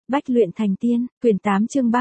Bách luyện thành tiên, quyển 8 chương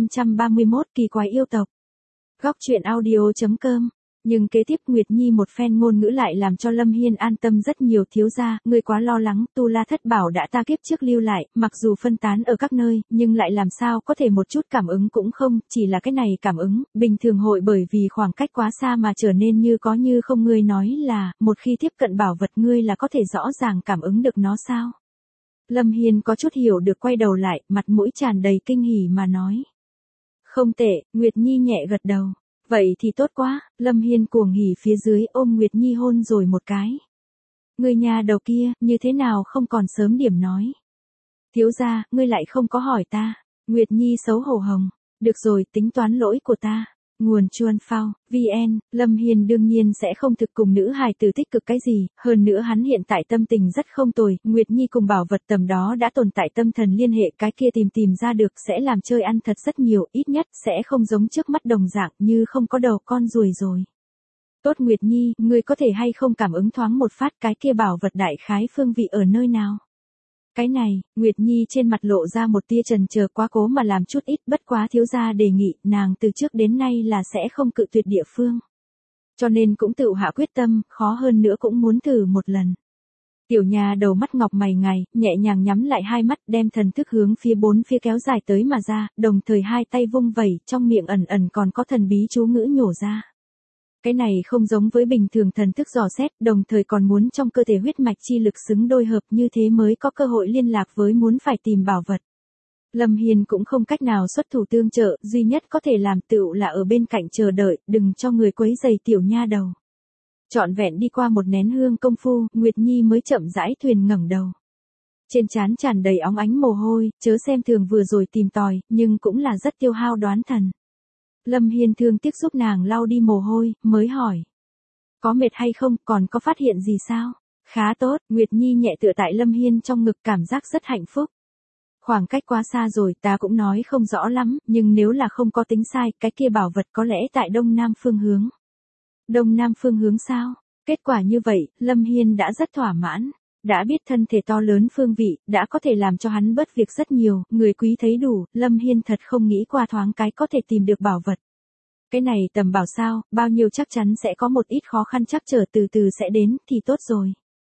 3531 kỳ quái yêu tộc. Góc truyện audio.com. Nhưng kế tiếp Nguyệt Nhi một phen ngôn ngữ lại làm cho Lâm Hiên an tâm rất nhiều. Thiếu gia, ngươi quá lo lắng, Tu La Thất Bảo đã ta kiếp trước lưu lại, mặc dù phân tán ở các nơi, nhưng lại làm sao có thể một chút cảm ứng cũng không, chỉ là cái này cảm ứng, bình thường hội bởi vì khoảng cách quá xa mà trở nên như có như không. Ngươi nói là, một khi tiếp cận bảo vật ngươi là có thể rõ ràng cảm ứng được nó sao? Lâm Hiên có chút hiểu được, quay đầu lại, mặt mũi tràn đầy kinh hỉ mà nói. Không tệ, Nguyệt Nhi nhẹ gật đầu. Vậy thì tốt quá, Lâm Hiên cuồng hỉ phía dưới ôm Nguyệt Nhi hôn rồi một cái. Người nhà đầu kia, như thế nào không còn sớm điểm nói. Thiếu gia, ngươi lại không có hỏi ta. Nguyệt Nhi xấu hổ hồng. Được rồi, tính toán lỗi của ta. Nguồn Chuan Phao, VN, Lâm Hiên đương nhiên sẽ không thực cùng nữ hài tử tích cực cái gì, hơn nữa hắn hiện tại tâm tình rất không tồi, Nguyệt Nhi cùng bảo vật tầm đó đã tồn tại tâm thần liên hệ, cái kia tìm ra được sẽ làm chơi ăn thật rất nhiều, ít nhất sẽ không giống trước mắt đồng dạng như không có đầu con ruồi rồi. Tốt Nguyệt Nhi, ngươi có thể hay không cảm ứng thoáng một phát cái kia bảo vật đại khái phương vị ở nơi nào? Cái này, Nguyệt Nhi trên mặt lộ ra một tia chần chờ, quá cố mà làm chút ít, bất quá thiếu gia đề nghị, nàng từ trước đến nay là sẽ không cự tuyệt địa phương. Cho nên cũng tự hạ quyết tâm, khó hơn nữa cũng muốn thử một lần. Tiểu nhà đầu mắt ngọc mày ngài, nhẹ nhàng nhắm lại hai mắt, đem thần thức hướng phía bốn phía kéo dài tới mà ra, đồng thời hai tay vung vẩy, trong miệng ẩn ẩn còn có thần bí chú ngữ nhổ ra. Cái này không giống với bình thường thần thức dò xét, đồng thời còn muốn trong cơ thể huyết mạch chi lực xứng đôi hợp, như thế mới có cơ hội liên lạc với muốn phải tìm bảo vật. Lâm Hiên cũng không cách nào xuất thủ tương trợ, duy nhất có thể làm tựu là ở bên cạnh chờ đợi, đừng cho người quấy rầy tiểu nha đầu. Trọn vẹn đi qua một nén hương công phu, Nguyệt Nhi mới chậm rãi thuyền ngẩng đầu. Trên trán tràn đầy óng ánh mồ hôi, chớ xem thường vừa rồi tìm tòi, nhưng cũng là rất tiêu hao đoán thần. Lâm Hiên thương tiếc giúp nàng lau đi mồ hôi, mới hỏi. Có mệt hay không, còn có phát hiện gì sao? Khá tốt, Nguyệt Nhi nhẹ tựa tại Lâm Hiên trong ngực, cảm giác rất hạnh phúc. Khoảng cách quá xa rồi, ta cũng nói không rõ lắm, nhưng nếu là không có tính sai, cái kia bảo vật có lẽ tại đông nam phương hướng. Đông nam phương hướng sao? Kết quả như vậy, Lâm Hiên đã rất thỏa mãn. Đã biết thân thể to lớn phương vị, đã có thể làm cho hắn bớt việc rất nhiều, người quý thấy đủ, Lâm Hiên thật không nghĩ qua thoáng cái có thể tìm được bảo vật. Cái này tầm bảo sao, bao nhiêu chắc chắn sẽ có một ít khó khăn chắc trở từ từ sẽ đến, thì tốt rồi.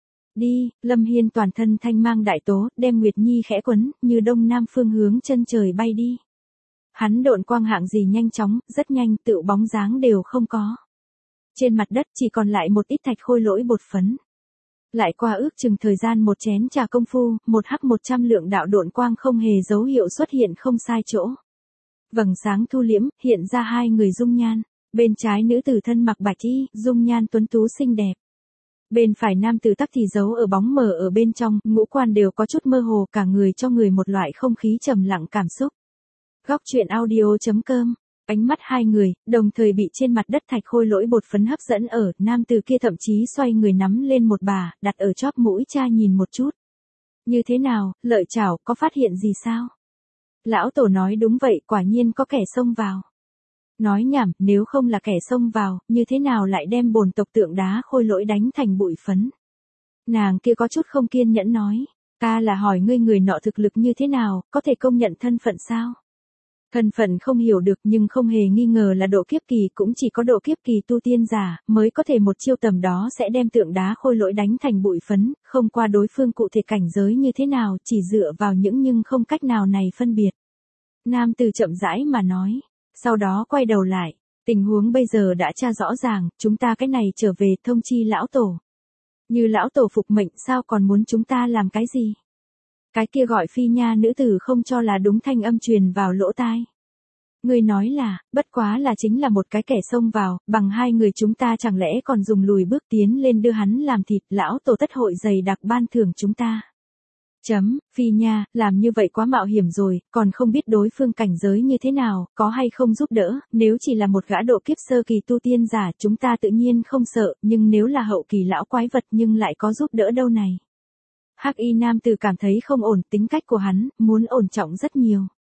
Đi, Lâm Hiên toàn thân thanh mang đại tố, đem Nguyệt Nhi khẽ quấn, như đông nam phương hướng chân trời bay đi. Hắn độn quang hạng gì nhanh chóng, rất nhanh, tựu bóng dáng đều không có. Trên mặt đất chỉ còn lại một ít thạch khôi lỗi bột phấn. Lại qua ước chừng thời gian một chén trà công phu, một hắc 100 lượng đạo độn quang không hề dấu hiệu xuất hiện không sai chỗ. Vầng sáng thu liễm, hiện ra hai người dung nhan. Bên trái nữ tử thân mặc bạch y, dung nhan tuấn tú xinh đẹp. Bên phải nam tử tắc thì giấu ở bóng mờ ở bên trong, ngũ quan đều có chút mơ hồ, cả người cho người một loại không khí trầm lặng cảm xúc. Góc truyện audio.com. Ánh mắt hai người, đồng thời bị trên mặt đất thạch khôi lỗi bột phấn hấp dẫn ở, nam tử kia thậm chí xoay người nắm lên một bà, đặt ở chóp mũi cha nhìn một chút. Như thế nào, lợi chảo, có phát hiện gì sao? Lão tổ nói đúng vậy, quả nhiên có kẻ xông vào. Nói nhảm, nếu không là kẻ xông vào, như thế nào lại đem bồn tộc tượng đá khôi lỗi đánh thành bụi phấn? Nàng kia có chút không kiên nhẫn nói, ta là hỏi ngươi người nọ thực lực như thế nào, có thể công nhận thân phận sao? Thân phận không hiểu được nhưng không hề nghi ngờ là độ kiếp kỳ, cũng chỉ có độ kiếp kỳ tu tiên giả, mới có thể một chiêu tầm đó sẽ đem tượng đá khôi lỗi đánh thành bụi phấn, không qua đối phương cụ thể cảnh giới như thế nào, chỉ dựa vào những nhưng không cách nào này phân biệt. Nam tử chậm rãi mà nói, sau đó quay đầu lại, tình huống bây giờ đã tra rõ ràng, chúng ta cái này trở về thông chi lão tổ. Như lão tổ phục mệnh sao còn muốn chúng ta làm cái gì? Cái kia gọi phi nha nữ tử không cho là đúng, thanh âm truyền vào lỗ tai. Người nói là, bất quá là chính là một cái kẻ xông vào, bằng hai người chúng ta chẳng lẽ còn dùng lùi bước tiến lên đưa hắn làm thịt, lão tổ tất hội dày đặc ban thưởng chúng ta. Phi nha, làm như vậy quá mạo hiểm rồi, còn không biết đối phương cảnh giới như thế nào, có hay không giúp đỡ, nếu chỉ là một gã độ kiếp sơ kỳ tu tiên giả chúng ta tự nhiên không sợ, nhưng nếu là hậu kỳ lão quái vật nhưng lại có giúp đỡ đâu này. Hắc y nam tử cảm thấy không ổn, tính cách của hắn, muốn ổn trọng rất nhiều.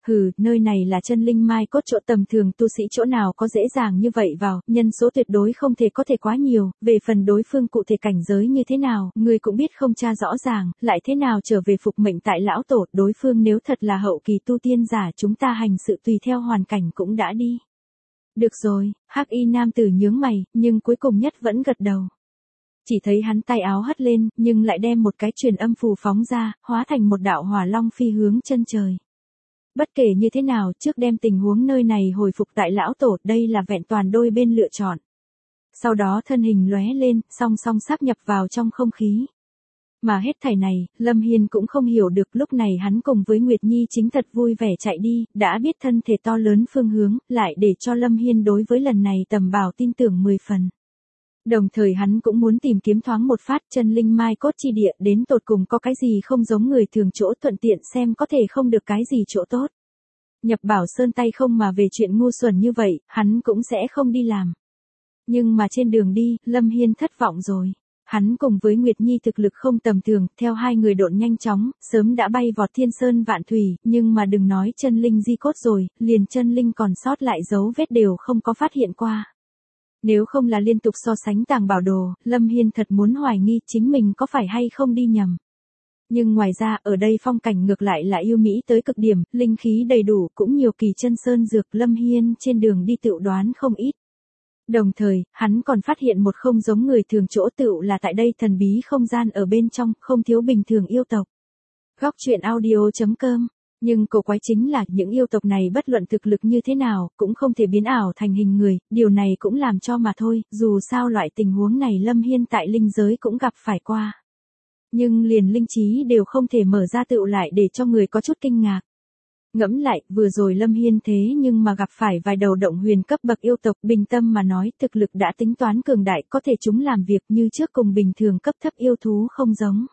Hừ, nơi này là chân linh mai cốt, chỗ tầm thường tu sĩ chỗ nào có dễ dàng như vậy vào, nhân số tuyệt đối không thể có thể quá nhiều, về phần đối phương cụ thể cảnh giới như thế nào, người cũng biết không tra rõ ràng, lại thế nào trở về phục mệnh tại lão tổ, đối phương nếu thật là hậu kỳ tu tiên giả chúng ta hành sự tùy theo hoàn cảnh cũng đã đi. Được rồi, hắc y nam tử nhướng mày, nhưng cuối cùng nhất vẫn gật đầu. Chỉ thấy hắn tay áo hất lên, nhưng lại đem một cái truyền âm phù phóng ra, hóa thành một đạo hỏa long phi hướng chân trời. Bất kể như thế nào, trước đem tình huống nơi này hồi phục tại lão tổ, đây là vẹn toàn đôi bên lựa chọn. Sau đó thân hình lóe lên, song song sáp nhập vào trong không khí. Mà hết thảy này, Lâm Hiên cũng không hiểu được, lúc này hắn cùng với Nguyệt Nhi chính thật vui vẻ chạy đi, đã biết thân thể to lớn phương hướng, lại để cho Lâm Hiên đối với lần này tầm bảo tin tưởng 10 phần. Đồng thời hắn cũng muốn tìm kiếm thoáng một phát chân linh mai cốt chi địa, đến tột cùng có cái gì không giống người thường chỗ, thuận tiện xem có thể không được cái gì chỗ tốt. Nhập Bảo Sơn tay không mà về chuyện ngu xuẩn như vậy, hắn cũng sẽ không đi làm. Nhưng mà trên đường đi, Lâm Hiên thất vọng rồi. Hắn cùng với Nguyệt Nhi thực lực không tầm thường, theo hai người độn nhanh chóng, sớm đã bay vọt thiên sơn vạn thủy, nhưng mà đừng nói chân linh di cốt rồi, liền chân linh còn sót lại dấu vết đều không có phát hiện qua. Nếu không là liên tục so sánh tàng bảo đồ, Lâm Hiên thật muốn hoài nghi chính mình có phải hay không đi nhầm. Nhưng ngoài ra, ở đây phong cảnh ngược lại là yêu mỹ tới cực điểm, linh khí đầy đủ, cũng nhiều kỳ chân sơn dược, Lâm Hiên trên đường đi tự đoán không ít. Đồng thời, hắn còn phát hiện một không giống người thường chỗ, tựu là tại đây thần bí không gian ở bên trong, không thiếu bình thường yêu tộc. Góc truyện audio.com. Nhưng cổ quái chính là những yêu tộc này bất luận thực lực như thế nào, cũng không thể biến ảo thành hình người, điều này cũng làm cho mà thôi, dù sao loại tình huống này Lâm Hiên tại linh giới cũng gặp phải qua. Nhưng liền linh trí đều không thể mở ra, tựu lại để cho người có chút kinh ngạc. Ngẫm lại, vừa rồi Lâm Hiên thế nhưng mà gặp phải vài đầu động huyền cấp bậc yêu tộc, bình tâm mà nói, thực lực đã tính toán cường đại, có thể chúng làm việc như trước cùng bình thường cấp thấp yêu thú không giống.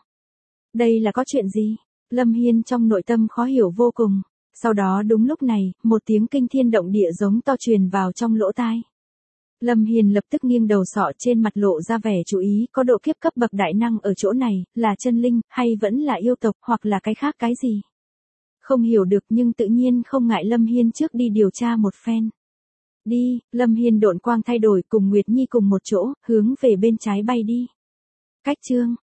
Đây là có chuyện gì? Lâm Hiên trong nội tâm khó hiểu vô cùng. Sau đó đúng lúc này, một tiếng kinh thiên động địa giống to truyền vào trong lỗ tai. Lâm Hiên lập tức nghiêng đầu sọ, trên mặt lộ ra vẻ chú ý, có độ kiếp cấp bậc đại năng ở chỗ này, là chân linh, hay vẫn là yêu tộc, hoặc là cái khác cái gì? Không hiểu được, nhưng tự nhiên không ngại Lâm Hiên trước đi điều tra một phen. Đi, Lâm Hiên độn quang thay đổi cùng Nguyệt Nhi cùng một chỗ, hướng về bên trái bay đi. Cách chương